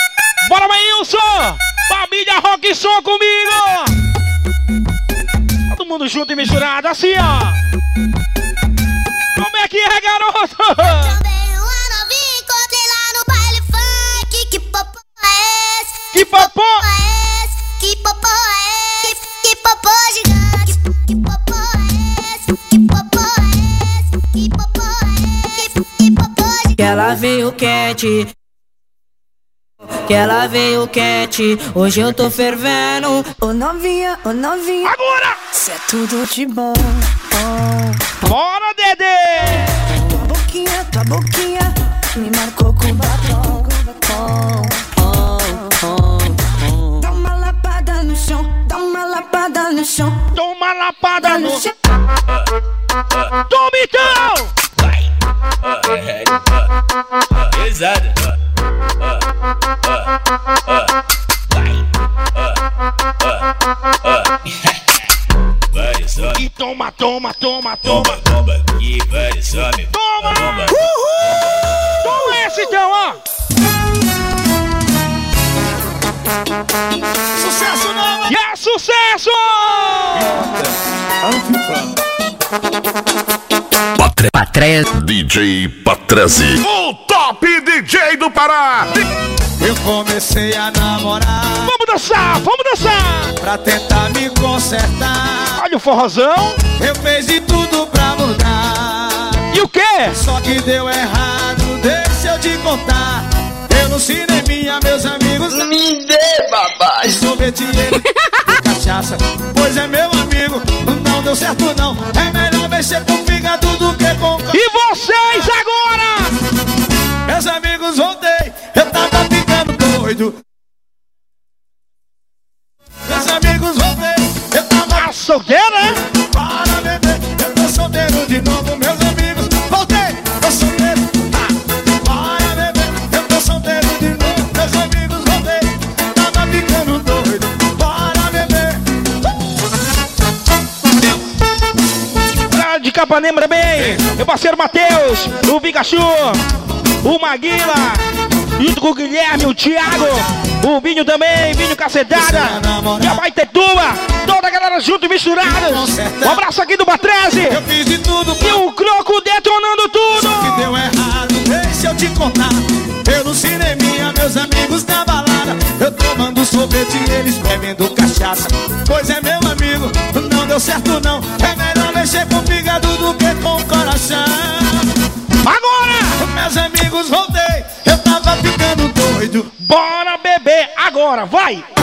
som comigo! Todo mundo junto e misturado, assim, ó. Como é que é, garoto? Também uma novinha encontrei lá no baile funk. Que popô é esse? Que popô é esse? Que popô é esse? Que popô gigante? Que popô é esse? Que popô é esse? Que popô é esse? Que popô gigante? Que ela veio quente. Que ela veio quente, hoje eu tô fervendo. Ô novinha, ô novinha, agora! Cê é tudo de bom. Bora, Dedê! Tua boquinha, tua boquinha me marcou com batom. Dá uma lapada no chão, dá uma lapada no chão. Dá uma lapada no chão. Toma então! Pesada. E toma, toma, toma, toma. Toma, e vai, sobe. Toma! Uhul! Toma esse então, ó. Sucesso não! E é sucesso! Patrese. D J Patrese. O top D J do Pará. Eu comecei a namorar. Vamos dançar, vamos dançar. Pra tentar me consertar. Olha o forrozão. Eu fiz de tudo pra mudar. E o quê? Só que deu errado, deixa eu te contar. Eu no cineminha, meus amigos me dê, babá. Sorvete ele, cachaça. Pois é, meu amigo, não deu certo não. É melhor mexer com fígado do que com... E vocês agora? Meus amigos, voltei. Eu tava ficando doido. Meus amigos, voltei. Eu tava... Ah, solteiro, né? Para, bebê. Eu tô solteiro de novo, meus amigos. Voltei, tô solteiro. Ah, para, bebê. Eu tô solteiro de novo, meus amigos. Voltei, tava ficando doido. Para, bebê. De Capanema também, meu parceiro Matheus, o Pikachu, o Maguila, junto com o Guilherme, o Thiago, o Vinho também, Vinho Cacetada, e a Baitetuba, toda a galera junto e misturada. Um abraço aqui do Patrese e o Croco detonando tudo. Só que deu errado, deixa eu te contar. Eu no cineminha, meus amigos na balada. Eu tomando sorvete e eles bebendo cachaça. Pois é, meu amigo, não deu certo não. É melhor mexer com o fígado do que com o coração. Agora! Meus amigos, voltei. Eu tava ficando doido. Bora beber agora, vai!